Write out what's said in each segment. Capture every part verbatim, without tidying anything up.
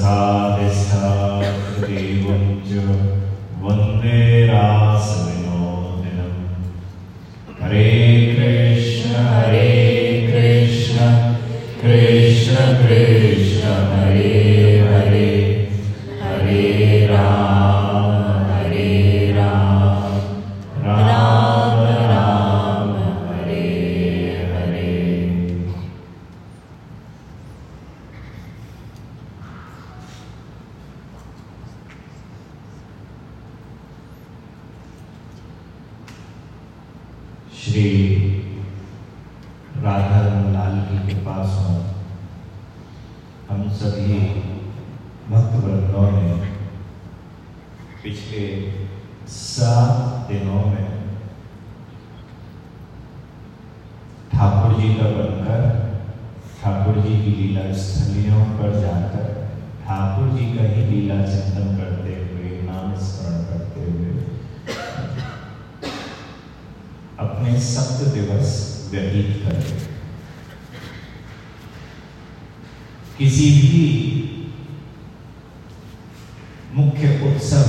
रसादिष्ठादेवं च वन्दे रासविनोदिनं। हरे कृष्ण हरे कृष्ण कृष्ण कृष्ण हरे हरे, हरे राम हरे राम राम राम हरे हरे। श्री राधा लाल की कृपा से हम सभी भक्त वृंदों ने पिछले सात दिनों में ठाकुर जी का बनकर ठाकुर जी की लीला स्थलियों पर जाकर ठाकुर जी का ही लीला चिंतन करते हुए, नाम स्मरण करते हुए अपने सप्त दिवस व्यतीत करें। किसी भी मुख्य उत्सव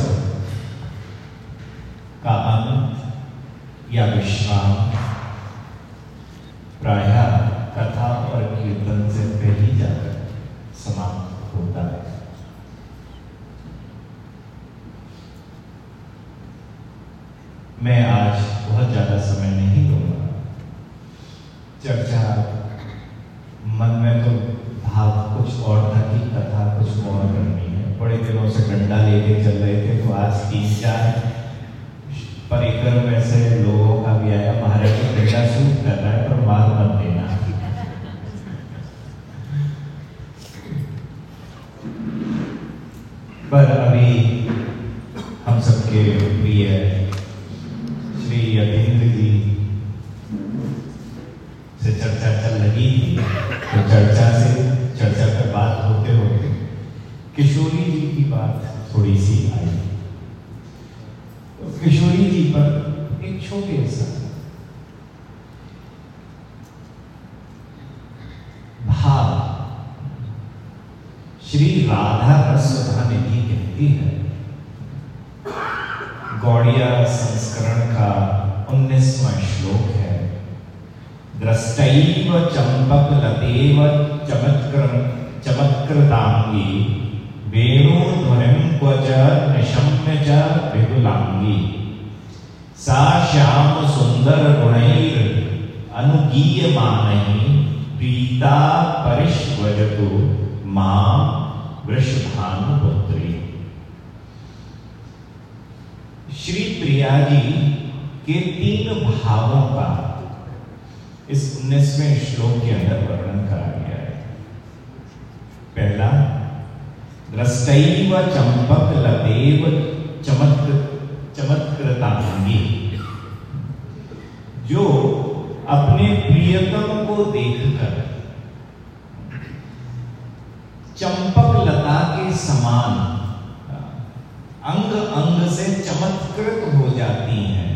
का अंत या विश्राम प्रायः कथा और कीर्तन से पहले जाकर समाप्त होता है। मैं आज बहुत ज्यादा समय नहीं लूंगा। चर्चा मन में तो भाव कुछ और था कि कथा कुछ और करनी है। बड़े दिनों से डंडा लेके चल रहे थे, तो आज तीन चार परिकर में से लोगों का भी आया, महाराज जी डंडा सूट कर रहा है पर मार मत देना। पर अभी हम सबके प्रिय श्री यतीन्द्र जी से चर्चा चल रही थी, तो चर्चा से चर्चा पर बात होते होते किशोरी जी की बात थोड़ी सी आई। तो किशोरी जी पर एक छोटे सा भाव श्री राधा रसधा निधि कहती है, गौड़िया संस्करण का उन्नीसवां श्लोक है। दृष्टैव चंपक लतेव चमत्कृ चमत्कृतांगी वेणुध्वनिं क्वच निशम्य च विपुलांगी। सा श्याम सुंदर गुणैर अनुगीयमानैः प्रीता परिष्वजतु मां वृषभानुपुत्री। श्री प्रिया जी के तीन भावों का इस उन्नीसवें श्लोक के अंदर वर्णन करा गया है। पहला, दृष्टैव चंपक लतेव चमत्कृ चमत्कृतांगी, जो अपने प्रियतम को देखकर चंपक लता के समान अंग अंग से चमत्कृत हो जाती हैं।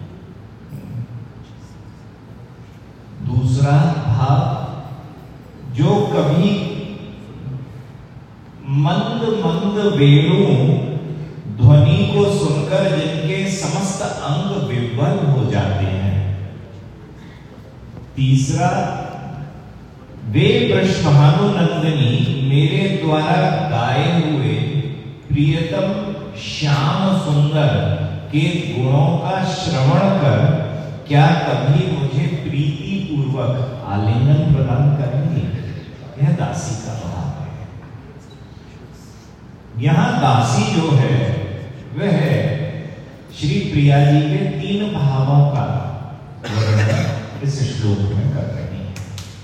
दूसरा भाव, जो कभी मंद मंद वेणु ध्वनि को सुनकर जिनके समस्त अंग विह्वल हो जाते हैं। तीसरा, वे वृषभानुनंदिनी मेरे द्वारा गाए हुए प्रियतम श्याम सुंदर के गुणों का श्रवण कर क्या कभी मुझे प्रीति पूर्वक आलिंगन प्रदान करेंगे। यह दासी का भाव है। यहां दासी जो है वह श्री प्रिया जी के तीन भावों का वर्णन इस श्लोक में कर रही है।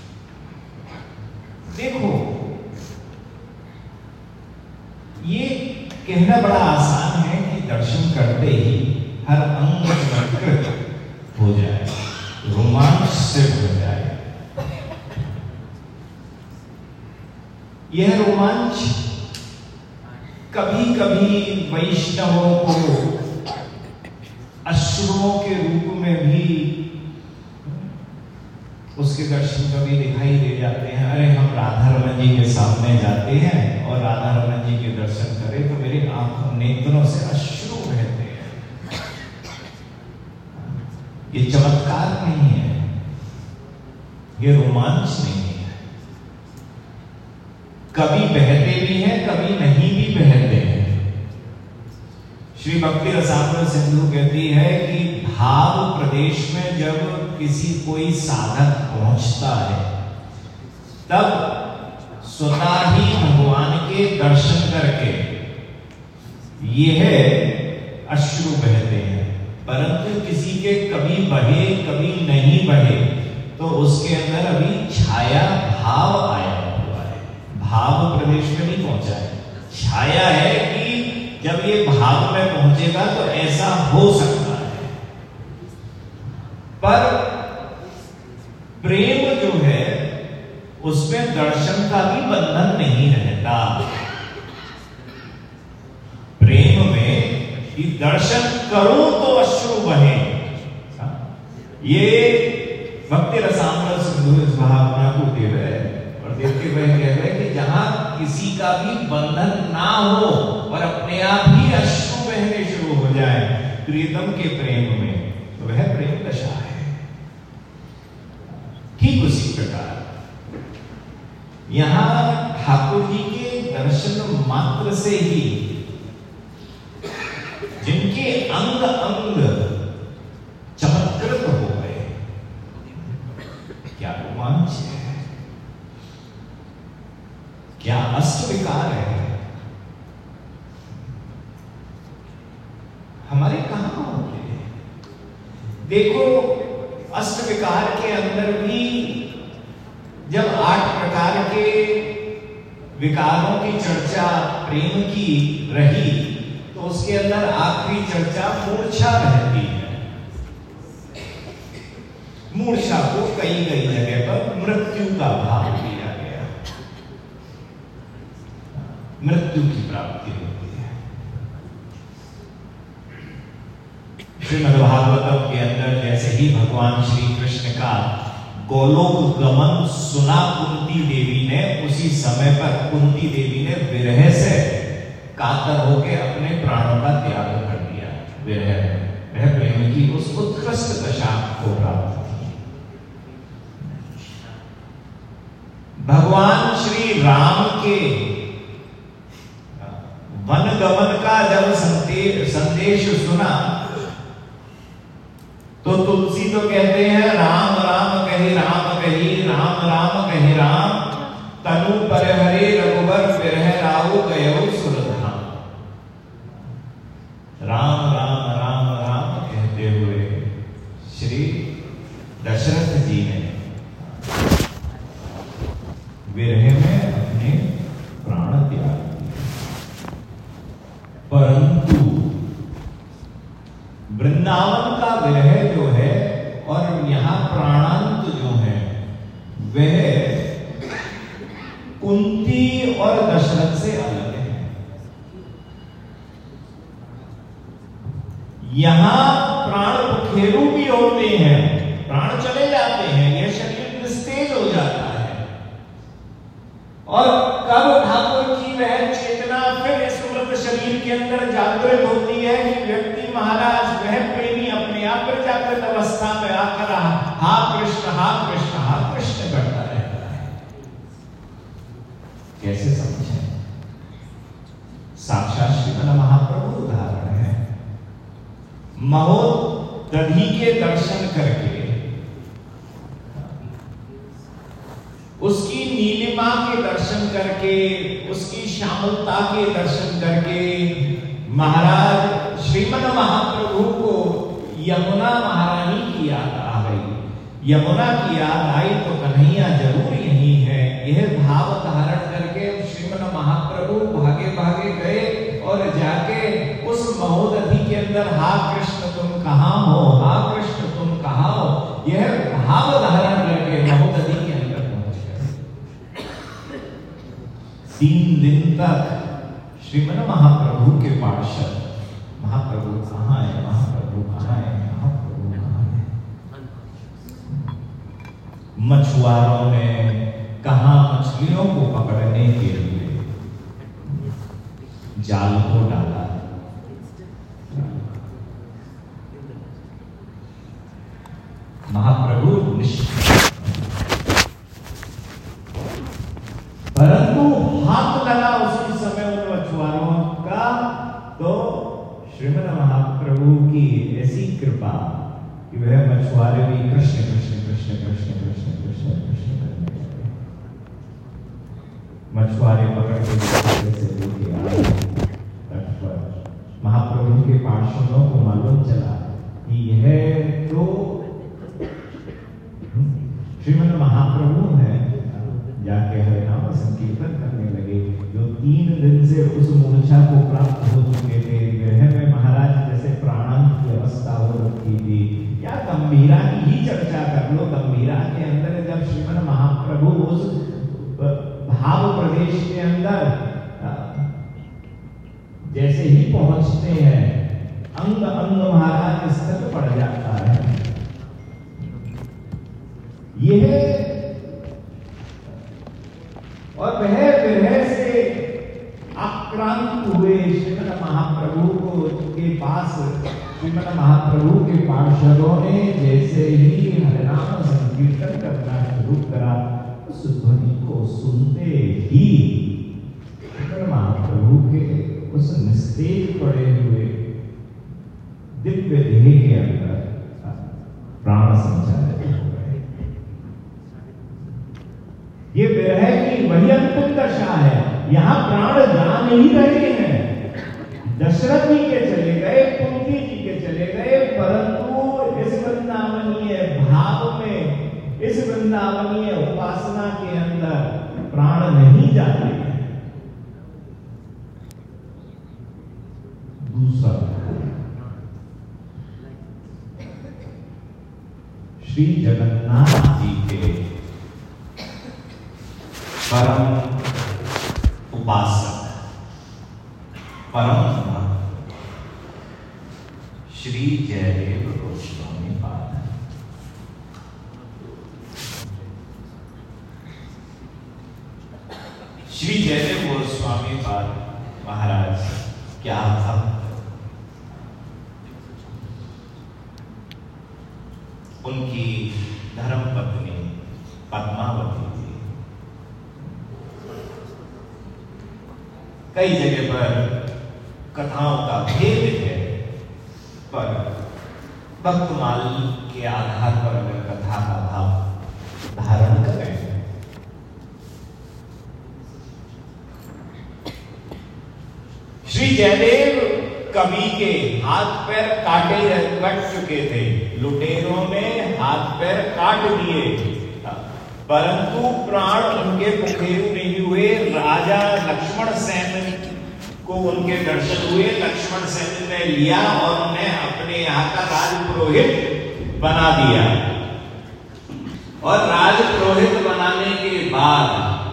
देखो, ये कहना बड़ा आसान है कि दर्शन करते ही हर अंग चमत्कृत हो जाए, रोमांच से हो जाए। यह रोमांच कभी कभी वैष्णवों को अश्रुओं के रूप में भी उसके उसके दर्शन कभी दिखाई दे जाते हैं। अरे हम राधा रमन जी के सामने जाते हैं और राधा रमन जी के दर्शन करें तो मेरे आंखों नेत्रों से अश्रु बहते हैं। ये चमत्कार नहीं है, ये रोमांच नहीं है। कभी बहते भी हैं, कभी नहीं भी बहते हैं। श्री भक्ति रसामृत सिंधु कहती है कि भाव प्रदेश में जब किसी कोई साधक पहुंचता है तब स्वतः ही भगवान के दर्शन करके यह अश्रु बहते हैं। परंतु किसी के कभी बहे कभी नहीं बहे तो उसके अंदर अभी छाया भाव आया हुआ है, भाव प्रदेश में नहीं पहुंचा है। छाया है कि जब ये भाव में पहुंचेगा तो ऐसा हो सकता है। पर प्रेम जो है उसमें दर्शन का भी बंधन नहीं रहता। प्रेम में कि दर्शन करो तो अश्रु बहे। ये भक्ति रसामृत सिंधु इस भावना को दे रहे हैं और देखते हुए कह रहे हैं कि जहां किसी का भी बंधन ना हो और अपने आप ही अश्रु बहने शुरू हो जाए प्रीतम के प्रेम में, तो वह प्रेम दशा है। ठीक उसी प्रकार यहां ठाकुर जी के दर्शन मात्र से ही जिनके अंग अंग चमत्कृत हो गए, क्या रोमांच है, क्या अष्ट विकार है। हमारे कहां होंगे? देखो अष्ट विकार के अंदर भी जब आठ प्रकार के विकारों की चर्चा प्रेम की रही तो उसके अंदर आखिरी चर्चा मूर्छा रहती है। मूर्छा को कई कई जगह पर मृत्यु का भाव दिया गया, मृत्यु की प्राप्ति होती है। श्रीमद्भागवतम के अंदर जैसे ही भगवान श्री कृष्ण का गोलोक गमन सुना कुंती देवी ने, उसी समय पर कुंती देवी ने विरह से कातर होकर अपने प्राणों का त्याग कर दिया। विरह वह प्रेम की उस उत्कृष्ट दशा को प्राप्त थी। भगवान श्री राम के वन गमन का जब संदेश सुना तो तुलसी तो कहते हैं राम राम कही राम कही राम राम कही राम, तनु पर हरे रघुबर विरह राहु गयो सुरधाम। राम राम राम राम कहते हुए श्री दशरथ जी ने विरह में अपने प्राण त्याग दिए। परंतु वृंदावन का विरह जो है और यहां प्राणांत जो है वह कुंती और दशरथ से अलग है। यहां प्राण पखेरु भी होते हैं, प्राण चले जाते हैं, यह शरीर निस्तेज हो जाता है और कब ठाकुर की वह चेतना फिर स्मृत शरीर के अंदर जागृत होती है कि व्यक्ति महाराज वह प्रेमी अपने आप पर जागृत अवस्था में आकर हा कृष्ण हा कृष्ण हा कृष्ण करता रहता है। कैसे समझे? साक्षात श्रीमद् महाप्रभु उदाहरण है। महोदधि के दर्शन करके उसकी नीलिमा के दर्शन करके उसकी श्यामलता के दर्शन करके महाराज श्रीमद् महाप्रभु को यमुना महारानी की याद आ गई। यमुना की याद आई तो कन्हैया जरूर यही है। यह भाव धारण करके श्रीमद् महाप्रभु भागे भागे गए और जाके उस महोदधि के अंदर हा कृष्ण तुम कहां हो, हा कृष्ण तुम कहां हो, यह भाव धारण करके महोदधि के अंदर पहुंच गए। तीन दिन तक श्रीमद् महाप्रभु के पार्षद महाप्रभु कहां है, महाप्रभु कहां है, महाप्रभु कहां है। मछुआरों ने कहा मछलियों को पकड़ने के लिए जाल को डाला। महाप्रभु परंतु हाथ लगा उसी समय उन मछुआरों का, तो श्रीमद महाप्रभु की ऐसी कृपा कि वह मछुआरे भी कृष्ण कृष्ण कृष्ण कृष्ण कृष्ण कृष्ण कृष्ण करने लगे। मछुआरे पकड़ के से लेके आए तट पर। महाप्रभु के पार्षदों को मालूम चला कि यह तो श्रीमद महाप्रभु है। जाके हरिनाम संकीर्तन करने लगे। जो तीन दिन से उस मूर्छा को प्राप्त हो चुके थे, ग्रह में महाराज जैसे प्राणांत की अवस्था हो रखी थी। या गंभीरा की ही चर्चा कर लो। गंभीरा के अंदर जब श्रीमद महाप्रभु उस भाव प्रदेश के अंदर जैसे ही पहुंचते हैं, अंग अंग महाराज स्थिर पड़ जाता है। यह और वह विरह से आक्रांत हुए श्रीमद महाप्रभु को के पास श्रीमद महाप्रभु के पार्षदों ने जैसे ही हरिनाम संकीर्तन करना शुरू करा, उस ध्वनि को सुनते ही श्रीमद महाप्रभु के उस निस्तेज पड़े हुए दिव्य देह के अंदर प्राण संचालित हो गए। ये विरह की वही अंतिम दशा है। यहां प्राण जा नहीं रहे हैं। दशरथ जी के चले गए, कुंती जी के चले गए, परंतु इस वृंदावनीय भाव में, इस वृंदावनीय उपासना के अंदर प्राण नहीं जाते हैं। दूसरा, श्री जगन्नाथ जी के परम उपासक, परम भक्त श्री जयदेव गोस्वामी पाद। श्री जयदेव गोस्वामी पाद महाराज क्या था? उनकी धर्म पत्नी पद्मावती थी। कई जगह पर कथाओं का भेद है, पर भक्तमाल के आधार पर अगर कथा का भाव धारण करें, श्री जयदेव कवि के हाथ पैर काटे कट चुके थे। लुटेरों ने हाथ पैर काट दिए, परंतु प्राण उनके मुखेरु नहीं हुए। राजा लक्ष्मण सेन को उनके दर्शन हुए। लक्ष्मण सेन ने लिया और उन्हें अपने यहाँ का राजपुरोहित बना दिया। और राजपुरोहित बनाने के बाद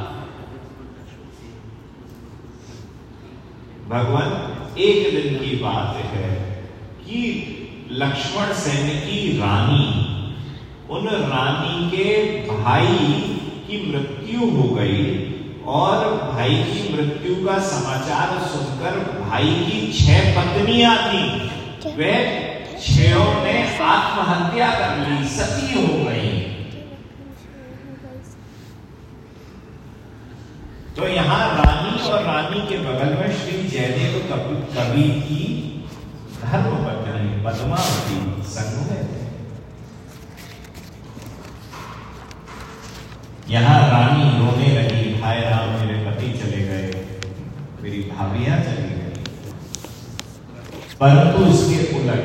भगवान, एक दिन की बात है कि लक्ष्मण सेन की रानी, उन रानी के भाई की मृत्यु हो गई और भाई की मृत्यु का समाचार सुनकर भाई की छह पत्नियां थी, वे छहों ने आत्महत्या कर ली, सती हो गई। तो यहां रानी और रानी के बगल में श्री जयदेव कवि की धर्म पत्नी पद्मावती संग में थे। यहां रानी रोने लगी, हाय राम, मेरे पति चले गए, मेरी भाभियां चली गई। परंतु इसके उलट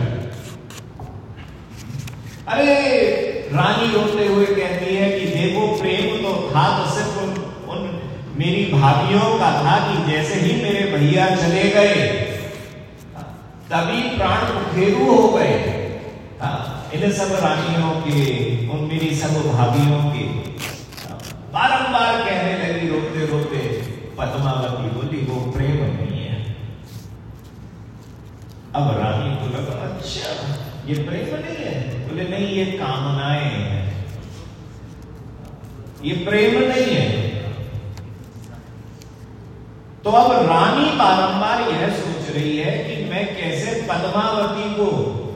अरे रानी रोते हुए कहती है कि देखो, प्रेम तो था तो सिर्फ उन, उन मेरी भाभियों का था कि जैसे ही मेरे भैया चले गए तभी प्राण मुखेरु हो गए। इन सब रानियों के, उन मेरी सब भाभियों के बारंबार कहने लगी रोते रोते। पद्मावती बोली वो प्रेम नहीं है। अब रानी को लगा अच्छा ये प्रेम नहीं है। बोले नहीं, ये कामनाएं हैं। ये प्रेम नहीं है। तो अब रानी बारंबार यह सोच रही है कि मैं कैसे पद्मावती को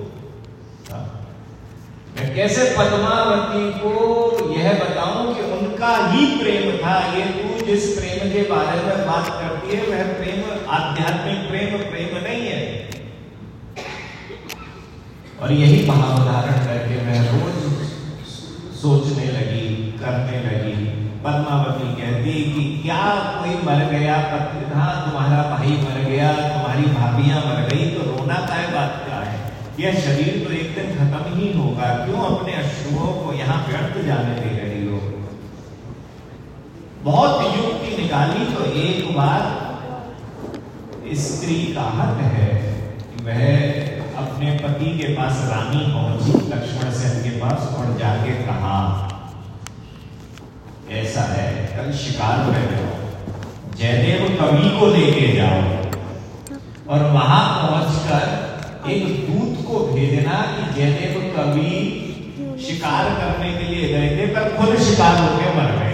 मैं कैसे पद्मावती को यह बताऊं कि उनका ही प्रेम था। ये तू जिस प्रेम के बारे में बात करती है वह प्रेम आध्यात्मिक प्रेम प्रेम नहीं है। और यही महाउदाहरण करके मैं रोज सोचने लगी, करने लगी। पद्मावती कहती कि क्या कोई मर गया, हाँ तुम्हारा भाई मर गया, तुम्हारी भाभियां मर गई, तो रोना का बात क्या है? यह शरीर तो एक दिन खत्म ही होगा, क्यों अपने अश्रुओं को यहाँ व्यर्थ जाने दे रही हो? बहुत युक्ति निकाली तो एक बार स्त्री का हक है कि वह अपने पति के पास रानी पहुंची, लक्ष्मण सेन के पास, और जाके कहा ऐसा है कल शिकार में जाओ, जयदेव कवि को लेके जाओ और वहां पहुंचकर एक दूत को भेजना कि जयदेव कवि शिकार करने के लिए गए थे पर खुद शिकार होकर मर गए।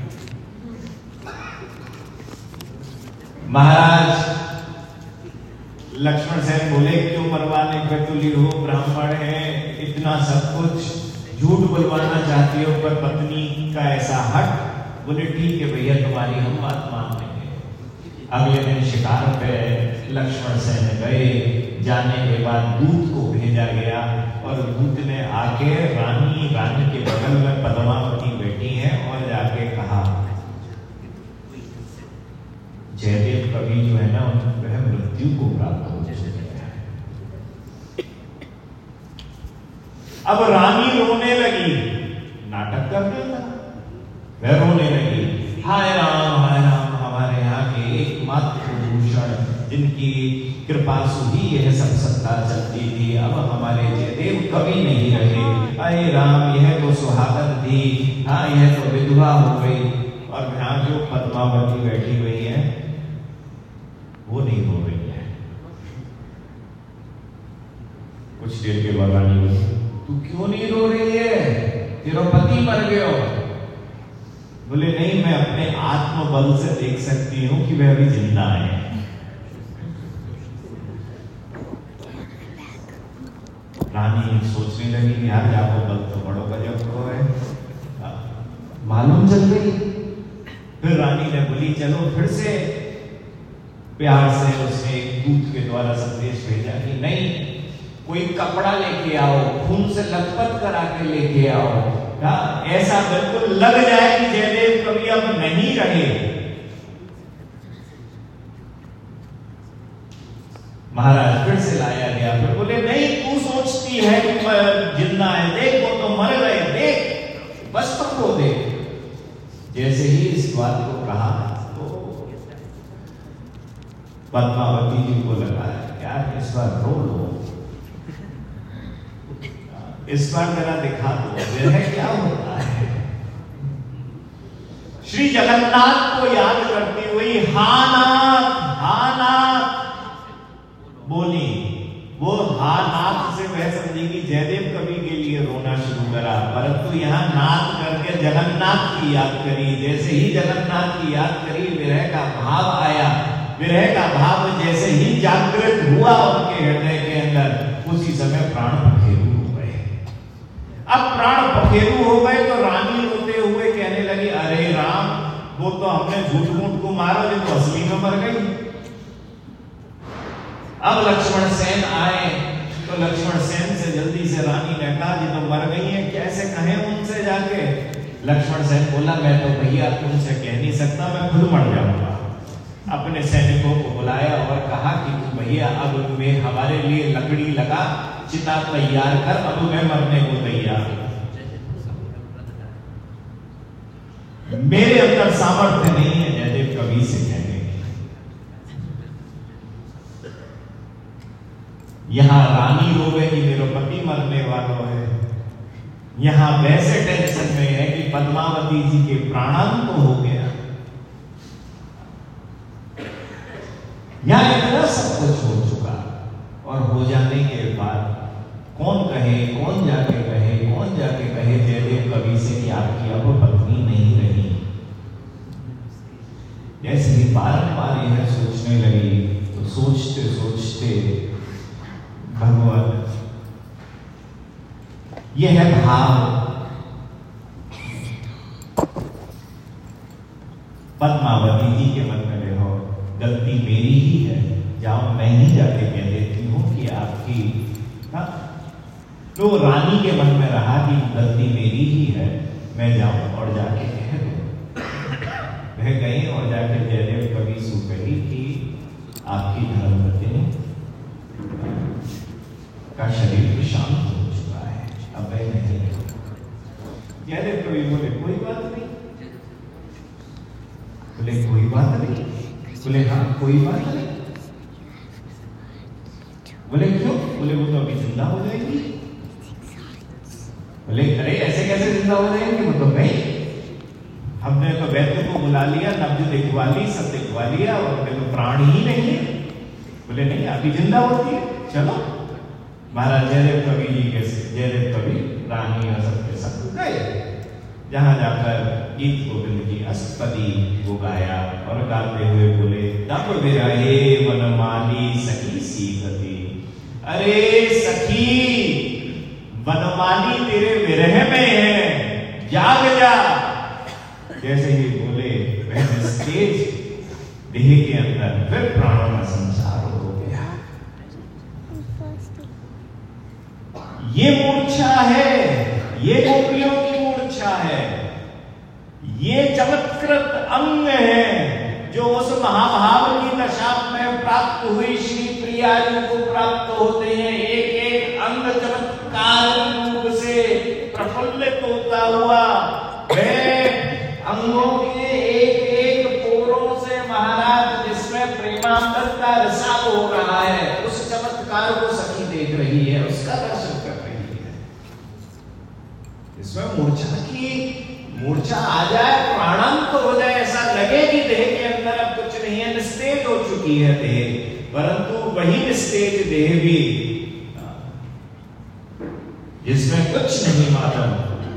महाराज लक्ष्मण सेन बोले क्यों मरवाने पे तुली हो, ब्राह्मण है, इतना सब कुछ झूठ बुलवाना चाहती हो, पर पत्नी का ऐसा हट। बोले ठीक है भैया, तुम्हारी हम बात मान लेंगे। अगले दिन शिकार पे लक्ष्मण सेन गए। जाने के बाद दूत को भेजा गया और दूत ने आके रानी रानी के बगल में पद्मावती बैठी है और जाके कहा जयदेव कवि जो है ना वह मृत्यु को प्राप्त हो चुके हैं। अब रानी रोने लगी, नाटक कर देता, वह रोने लगी, हाय राम हाय राम, हमारे यहाँ के एकमात्र भूषण जिनकी कृपा से ही यह सब सत्ता चलती थी, अब हमारे जयदेव कवि नहीं रहे। अरे राम, यह तो सुहागन थी, हाँ यह तो विधवा हो गई। और यहाँ जो पद्मावती बैठी हुई है वो नहीं हो रही है। कुछ देर के बाद रानी बोली तू क्यों नहीं रो रही है, तेरा पति मर गया। बोले नहीं, मैं अपने आत्मबल से देख सकती हूं कि वह अभी जिंदा है। रानी सोचने लगी यार जाको बल तो बड़ो गजब को है, मालूम चल गई। फिर रानी ने बोली चलो फिर से प्यार से उसने एक दूत के द्वारा संदेश भेजा कि नहीं, कोई कपड़ा लेके आओ, खून से लथपथ करा के लेके आओ, ऐसा बिल्कुल लग जाए कि जयदेव कवि अब नहीं रहे। महाराज फिर से लाया गया। फिर बोले नहीं, तू सोचती है कि जिंदा है, देख वो तो मर गए, देख वस्त्र को देख। जैसे ही इस बात को कहा तो पद्मावती जी को लगा यार इस बार रो लो, इस बार जरा दिखा दो वह क्या होता है। श्री जगन्नाथ को याद करती हुई हानाथ हानाथ बोली। वो हानाथ से वह समझेगी जयदेव कवि के लिए रोना शुरू करा, परंतु यहाँ नाथ करके जगन्नाथ की याद करी। जैसे ही जगन्नाथ की याद करी विरह का भाव आया। विरह का भाव जैसे ही जागृत हुआ उनके हृदय के अंदर, उसी समय प्राण पखेरु हो गए। अब प्राण पखेरु हो गए तो रानी रोते हुए कहने लगी अरे राम, वो तो हमने झूठ मूठ को मारा, जो तो असली में मर गई। अब लक्ष्मण सेन आए तो लक्ष्मण सेन से जल्दी से रानी ने कहा जी तो मर गई है, कैसे कहें उनसे जाके। लक्ष्मण सेन बोला मैं तो भैया तुमसे कह नहीं सकता, मैं खुद मर जाऊंगा। अपने सैनिकों को बुलाया और कहा कि तू भैया अब मैं हमारे लिए लकड़ी लगा, चिता तैयार कर, अब मैं मरने को तैयार हूं। मेरे अंदर सामर्थ्य नहीं है जयदेव कवि से कहने। यहां रानी रोवे कि मेरा पति मरने वाला है, यहां वैसे टेंशन में है कि पद्मावती जी के प्राणांत हो गया। यहां इतना सब कुछ हो चुका और हो जाने के बाद कौन कहे, कौन जाके कहे, कौन जाके कहे जयदेव कवि से कि आपकी अब पत्नी नहीं रही। ही बारंबार यह सोचने लगी तो सोचते सोचते भगवान यह भाव पद्मावती जी के मन में देखो, गलती मेरी ही है, जाओ मैं ही जाके कह देती हूँ कि आपकी हाँ? तो रानी के मन में रहा कि गलती मेरी ही है, मैं जाऊं और जाके कह दूं। वह गई और जाके जयदेव कवि से कही कि आपकी धर्मपत्नी का शरीर शांत हो चुका है, अब वह नहीं है। जयदेव कवि बोले कोई बात नहीं, बोले कोई बात नहीं, बोले हाँ कोई बात नहीं, बोले क्यों? बोले वो तो अभी जिंदा हो जाएगी। बोले अरे ऐसे कैसे जिंदा हो जाएंगे? वो तो नहीं, हमने तो वैद्य को बुला लिया, नब्ज दिखवा ली, सब दिखवा लिया और उनके तो प्राण ही नहीं है। बोले नहीं अभी जिंदा होती है, चलो। महाराज जयदेव कवि जी के जयदेव कवि रानी और सबके सब गए, जहां जाकर गीत गोविंद की अष्टपदी को गाया और गाते हुए बोले तब विरहे वनमाली सखी सीखती। अरे सखी वनमाली तेरे विरह में है, जाग जा। जैसे ही बोले वह स्टेज देह के अंदर फिर प्राणों का संसार हो गया। ये मूर्छा है, ये गोपियों की मूर्छा है, ये चमत्कृत अंग है जो उस महाभाव की दशा में प्राप्त हुई श्री प्रिया जी को प्राप्त होते हैं। एक एक अंग चमत्कार रूप से प्रफुल्लित होता हुआ वह अंगों के एक एक पोरों से महाराज जिसमें प्रेमामृत का रिसाव हो रहा है, उस चमत्कार को सखी देख रही है, उसका दर्शन कर रही है। इसमें मूर्छा की मूर्छा आ जाए, प्राणांत हो जाए, ऐसा लगे कि देह के अंदर अब कुछ नहीं है, निस्तेज हो चुकी है देह। परंतु वही निस्तेज देह भी जिसमें कुछ नहीं मालूम,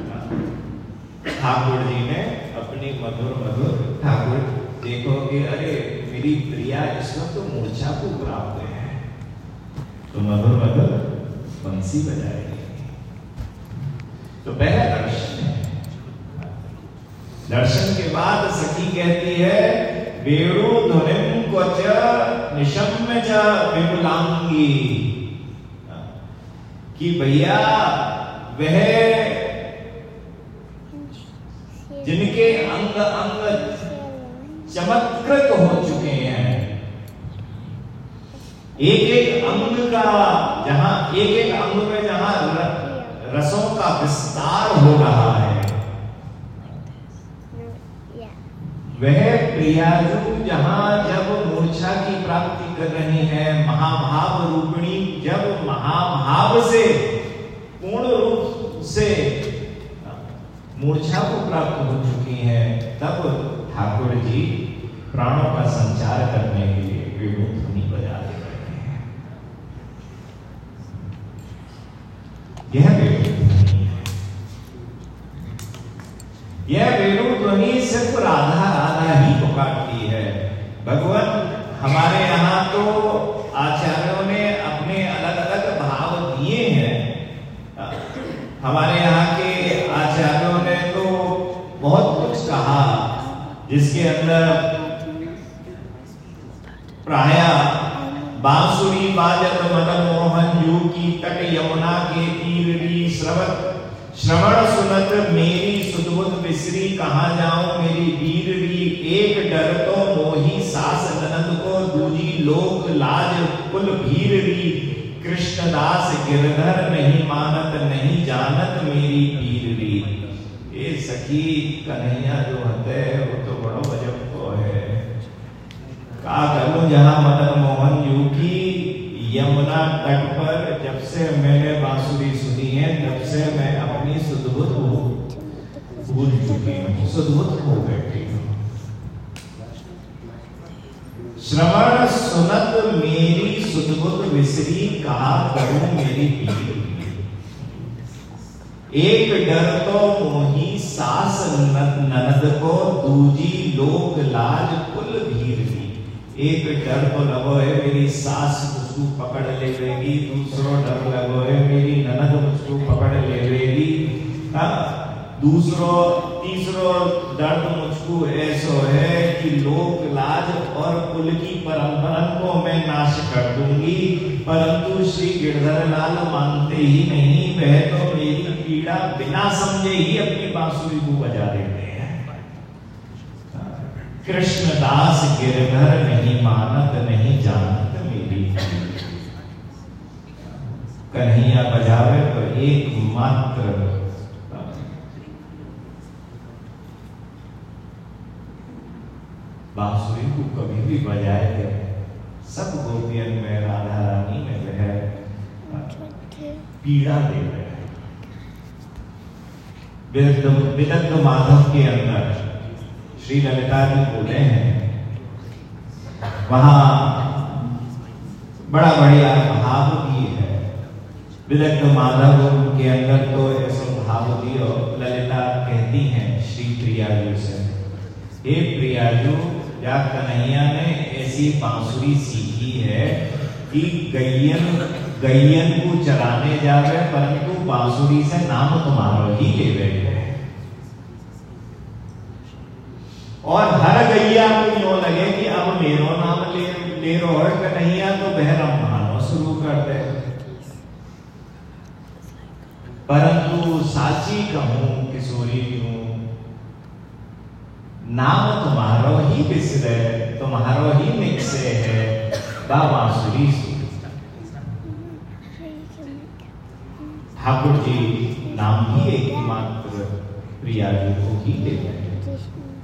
ठाकुर जी ने अपनी मधुर मधुर ठाकुर देखो कि अरे मेरी प्रिया इस वक्त तो मूर्छा को प्राप्त है, तो मधुर मधुर बंसी बजाएगी। तो पहला दर्शन है। दर्शन के बाद सखी कहती है वेणु ध्वनिम क्वच निशम्य च विपुलांगी, कि भैया वह जिनके अंग अंग चमत्कृत हो चुके हैं, एक एक अंग का जहां एक एक अंग में जहां रसों का विस्तार हो रहा है, वह प्रियाजू जहां जब मूर्छा की प्राप्ति कर रही है, महाभाव रूपिणी जब महाभाव से पूर्ण रूप से मूर्छा को प्राप्त हो चुकी है, तब ठाकुर जी प्राणों का संचार करने के लिए वेणु ध्वनि बजा रहे हैं। यह वेणु ध्वनि है। यह वेणु ध्वनि सिर्फ राधा राधा ही पुकारती है। भगवान हमारे यहाँ तो आचार्यों ने अपने अलग अलग भाव दिए हैं। हमारे यहाँ के आचार्यों ने तो बहुत कुछ कहा, जिसके अंदर प्राय बांसुरी बाजत मदन मोहन यू की तट यमुना के तीर री श्रवत श्रवण सुनत मेरी सुधबुध बिसरी, कहाँ जाऊं मेरी वीर री, एक डर तो मोही सास ननद को, दूजी लोक लाज कुल भीर री, कृष्णदास गिरधर नहीं मानत नहीं जानत मेरी पीर री। ये सखी कन्हैया जो है वो तो बड़ो गजब को है। का करूं जहां मदन मोहन यू की यमुना तट पर जब से मैंने बांसुरी सुनी है, तब से मैं अपनी सुधबुध भूल चुकी हूँ, सुधबुध हो बैठी हूँ। श्रवण सुनत मेरी सुधबुध विसरी, कहा करूं मेरी पीर। एक डर तो मोही सास ननद को दूजी लोक लाज कुल भीर दी। एक डर तो लगो है मेरी सास मुझको पकड़ लेवेगी, दूसरो डर लगो है मेरी ननद मुझको पकड़ लेवेगी, दूसरो तीसरो दर्द मुझको ऐसो है कि लोक लाज और कुल की परंपरा को मैं नाश कर दूंगी। परंतु श्री गिरधर लाल मानते ही नहीं, वह तो मेरी पीड़ा बिना समझे ही अपनी बांसुरी को बजा देते हैं। कृष्णदास गिरधर नहीं मानत नहीं जानत मेरी, कन्हैया बजावे तो एकमात्र बांसुरी को कभी भी बजाए थे। सब गोपियन में राधा रानी में वह पीड़ा दे रहे हैं। विदग्ध माधव के अंदर श्री ललिता जी बोले हैं, वहां बड़ा बढ़िया भाव भी है। विदग्ध माधव के अंदर तो ऐसा भाव दियो। ललिता कहती हैं श्री प्रियाजू से, हे प्रियाजू, या कन्हैया ने ऐसी बांसुरी सीखी है कि गैयन गैयन को चराने जावे, परंतु बांसुरी से नाम तुम्हारो ही ले बैठे, और हर गैया को यूं लगे कि अब मेरो नाम ले ले रो है कन्हैया, तो बहरम मानो शुरू कर दे। परंतु साची कहूं किशोरी हूं, नाम तुम्हारो ही बिसरे, तुम्हारो ही निकसे है बांसुरी। ठाकुर जी नाम ही एकमात्र प्रियाजू को ही देते हैं।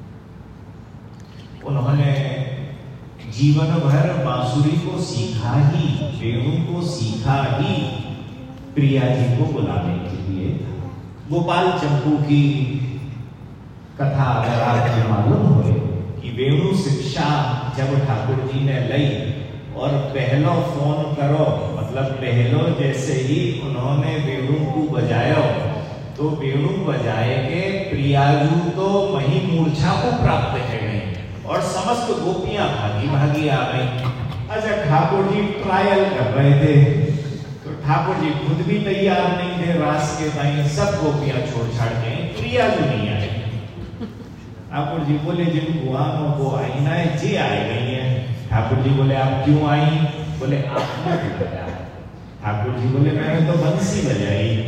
उन्होंने जीवन भर बांसुरी को सीखा ही, वेणु को सीखा ही प्रिया जी को बुलाने के लिए। गोपाल चंपू की कथा अगर आपको मालूम हो कि वेणु शिक्षा जब ठाकुर जी ने ली और पहलो फोन करो, मतलब पहलो जैसे ही उन्होंने वेणु को बजाया, तो वेणु बजाए के प्रियाजू तो वही मूर्छा को प्राप्त है गई और समस्त गोपियां भागी भागी आ गई। अच्छा, ठाकुर जी ट्रायल कर रहे थे, तो ठाकुर जी खुद भी तैयार नहीं थे रास के टाइम, सब गोपियां छोड़ छाड़ के प्रियाजू नहीं आई। ठाकुर जी बोले जिनको आनो को आई ना जी आई गई है। ठाकुर जी बोले आप क्यों आई? बोले आपने बुलाया। ठाकुर जी बोले मैंने तो बंसी बजाई।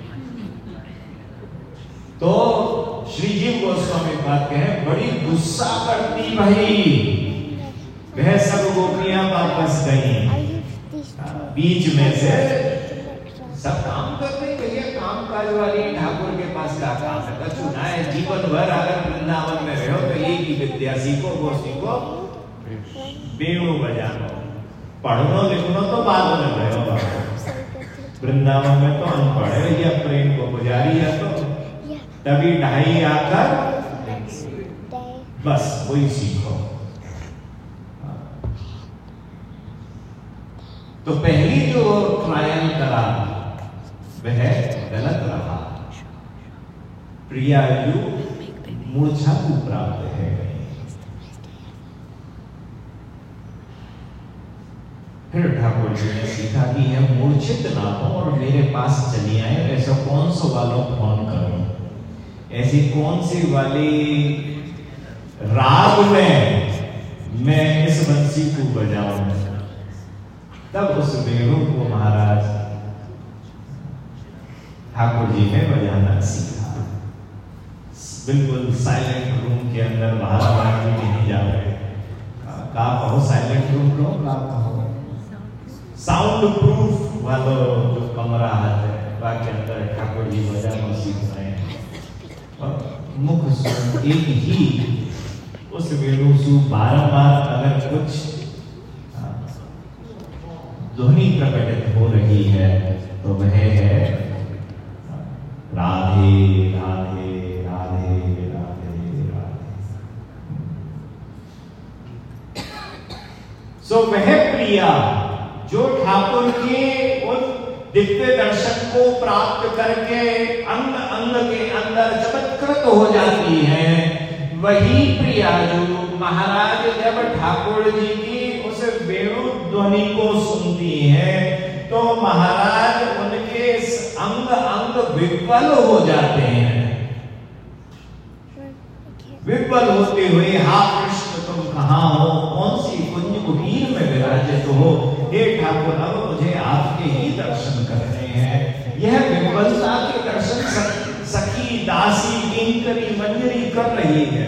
तो श्री जीव गोस्वामी बात कहे, बड़ी गुस्सा करती भाई, वह सब गोपियां वापस गई। बीच में से सब काम कर रही, भैया काम काज वाली ठाकुर के पास का काम है, चुना है। जीवन भर अगर वृंदावन में रहो तो एक ही विद्या सीखो, वो सीखो वेणु बजानो, पढ़नो लिखनो तो बाद में रहो। वृंदावन में तो अनपढ़ है या प्रेम को पुजारी है, तो तभी ढाई आकर बस वही सीखो। तो पहली जो ट्रायल करा वह गलत रहा। प्रियाजू मूर्छा को प्राप्त है। फिर ठाकुर जी ने सीखा कि यह मूर्छित ना हो और मेरे पास चली आए। ऐसा कौन सा वालों फोन करो, ऐसी कौन सी वाली राग में मैं इस बंसी को बजाऊं। तब उस वेणु को महाराज ठाकुर जी ने बजाना सीखा। बिल्कुल साइलेंट रूम के अंदर बाहर बाहर भी नहीं जा रहे। का कहो साइलेंट रूम कहो, का कहो साउंड प्रूफ वाला जो कमरा है के अंदर ठाकुर जी बजाना सीख रहे हैं। और मुख सुन एक ही उस वेणु से बारंबार अगर कुछ ध्वनि प्रकटित हो रही है तो वह है राधे राधे राधे राधे राधे। सो वह प्रिया जो ठाकुर के उन दिव्य दर्शन को प्राप्त करके अंग अंग के अंदर चमत्कृत हो जाती है, वही प्रियाजू महाराज जब ठाकुर जी की उस वेणु ध्वनि को सुनती है तो महाराज उनके अंग अंग विह्वल हो जाते हैं। विह्वल होते हुए, हा कृष्ण तुम कहाँ हो, कौन सी कुंज कुटीर में विराजित हो, हे ठाकुर अब मुझे आपके ही दर्शन करने हैं। यह विह्वलता के दर्शन सखी दासी किंकरी मंजरी कर रही है।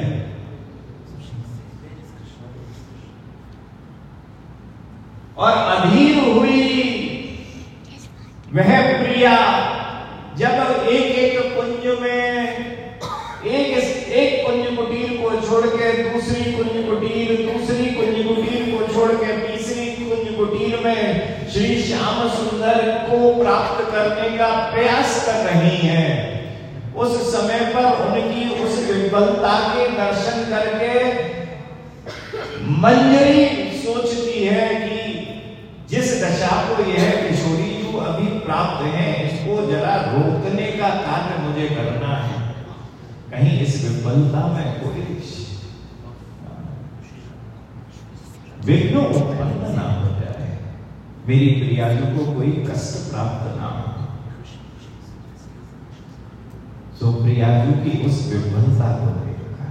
और अधीर हुई वह प्रिया जब एक एक कुंज में एक एक कुंज कुटीर को छोड़ के दूसरी कुंज कुटीर, दूसरी कुंज कुटीर को छोड़ के तीसरी कुंज कुटीर में श्री श्याम सुंदर को प्राप्त करने का प्रयास कर रही हैं, उस समय पर उनकी उस विह्वलता के दर्शन करके मंजरी सोचती है कि जिस दशा को यह किशोरी जो अभी प्राप्त है इसको जरा रोकने का कार्य मुझे करना है, कहीं इस विह्वलता में कोई विघ्न उत्पन्न ना हो जाए, मेरी प्रियाजू को कोई कष्ट प्राप्त ना हो। सो प्रियाजू की उस विह्वलता को देखकर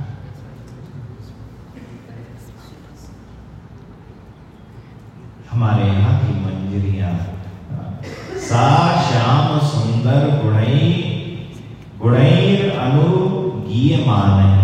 हमारे यहाँ की मंजरियां, सा श्याम सुंदर गुणई गुणैर अनुगीयमानहि,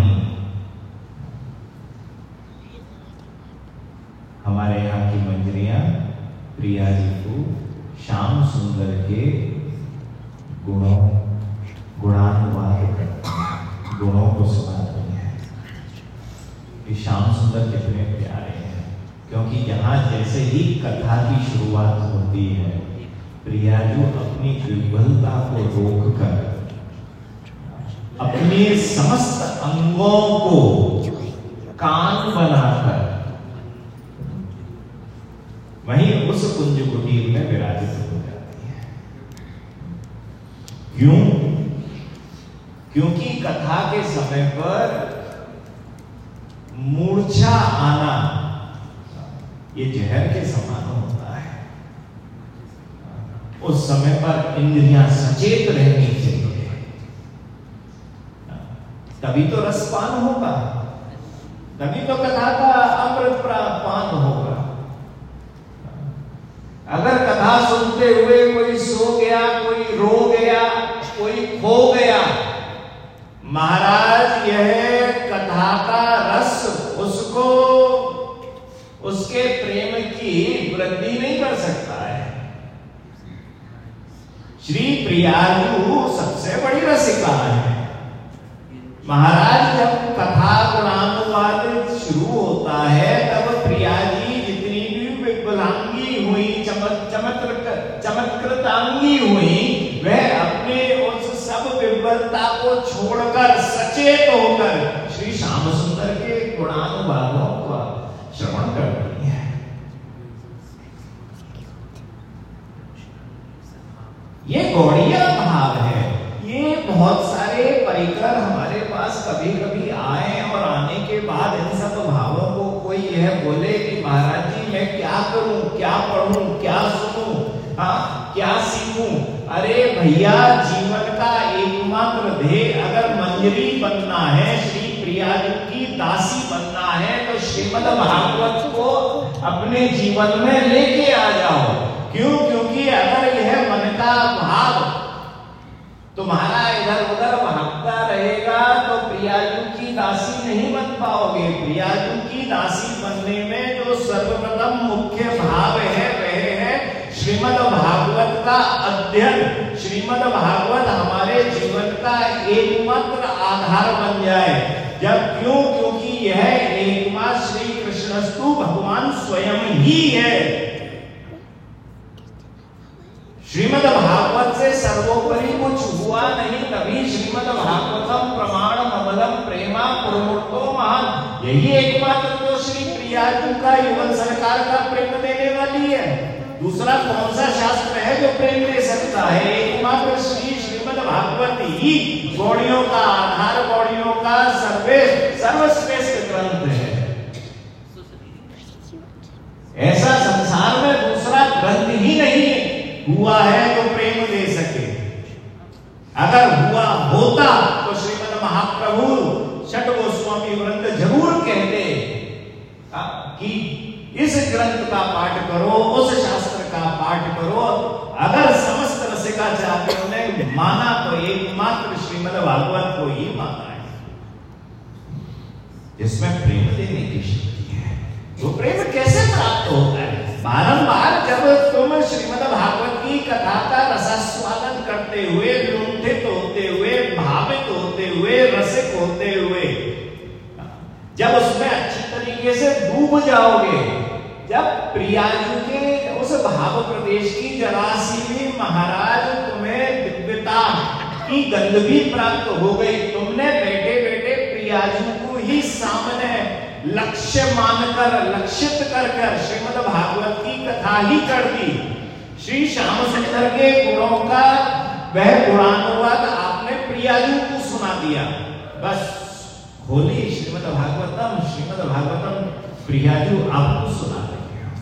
हमारे यहाँ की मंजरियां प्रिया जी को श्याम सुंदर के गुणों गुणानुवाद करती हैं, गुणों को सुनाती हैं कि श्याम सुंदर कितने प्यारे हैं। क्योंकि यहाँ जैसे ही कथा की शुरुआत होती है, प्रियाजू अपनी विह्वलता को रोककर अपने समस्त अंगों को कान बनाकर वहीं उस कुंज कुटीर में विराजित हो जाती है। क्यों? क्योंकि कथा के समय पर मूर्छा आना ये जहर के समान होता है। उस समय पर इंद्रियां सचेत रहनी चाहिए, तभी तो रसपान होगा, तभी तो कथा का अमृत पान होगा। अगर कथा सुनते हुए कोई सो गया, कोई रो गया, कोई खो गया, महाराज यह कथा का रस उसको उसके प्रेम की वृद्धि नहीं कर सकता है। श्री प्रियाजू सबसे बड़ी रसिका है। महाराज जब कथा गुणानुवाद शुरू होता है तब प्रिया जी जितनी भी विकलांगी हुई, चमक चमत्कृत चमत्कृतांगी हुई, वह अपने उस सब विह्वलता को छोड़कर सचेत होकर श्री श्याम सुंदर के गुणानुवादों का श्रवण करती है। ये गौड़िया भाव है। ये बहुत सारे परिकर हमारे पास कभी कभी आए और आने के बाद इन सब भावों को कोई यह बोले कि महाराज जी मैं क्या करूं, क्या पढ़ूं, क्या सुनूं, हाँ क्या सीखूं। अरे भैया, जीवन का एकमात्र ध्येय अगर मंजरी बनना है, श्री प्रियाजू की दासी बनना है, तो श्रीमद् भागवत को अपने जीवन में लेके आ जाओ। क्यों? क्योंकि अगर यह मन का भाव तुम्हारा इधर उधर भागता रहेगा तो प्रियाजू की दासी नहीं बन पाओगे। प्रियाजू की दासी बनने में जो सर्वप्रथम मुख्य भाव है वह है श्रीमद् भागवत का अध्ययन। श्रीमद् भागवत हमारे जीवन का एकमात्र आधार बन जाए। जब क्यों? क्योंकि यह एकमात्र श्री कृष्णस्तु भगवान स्वयं ही है। श्रीमद् भागवत से सर्वोपरि कुछ हुआ नहीं, तभी श्रीमद् भागवतम प्रमाण अमलम प्रेमा पुरमूर्तो महान। यही एकमात्र तो श्री प्रियाजू का युगल सरकार का प्रेम देने वाली है। दूसरा कौन सा शास्त्र है जो प्रेम दे सकता है? एकमात्र श्री श्रीमद् भागवत ही गौड़ियों का आधार, गौड़ियों का सर्वे सर्वश्रेष्ठ ग्रंथ है। ऐसा संसार में दूसरा ग्रंथ ही नहीं हुआ है जो प्रेम दे सके। अगर हुआ होता तो श्रीमद् महाप्रभु छठ गोस्वामी वृंद जरूर कहते कि इस ग्रंथ का पाठ करो, उस शास्त्र का पाठ करो। अगर समस्त रसिकाचार्यों ने माना तो एकमात्र श्रीमद् भागवत को ही माना है, जिसमें प्रेम देने की शक्ति है। तो प्रेम कैसे प्राप्त होता है? बारंबार जब तुम श्रीमद् भागवत की कथा का रसास्वादन करते हुए, लुंठित होते हुए, भावित होते हुए, रसिक होते हुए, जब उसमें अच्छी तरीके से डूब जाओगे, जब प्रियाजू के उस भाव प्रदेश की जरा सी भी महाराज तुम्हें दिव्यता की गंध भी प्राप्त हो गई, तुमने बैठे बैठे प्रियाजू को ही सामने लक्ष्य मानकर, लक्षित कर कर श्रीमद् भागवत की कथा ही कर दी। श्री श्याम सुंदर के गुणों का वह गुणानुवाद आपने प्रियाजू को सुना दिया। बस होली श्रीमद् भागवतम, श्रीमद् भागवतम प्रियाजू आपको सुना देंगे।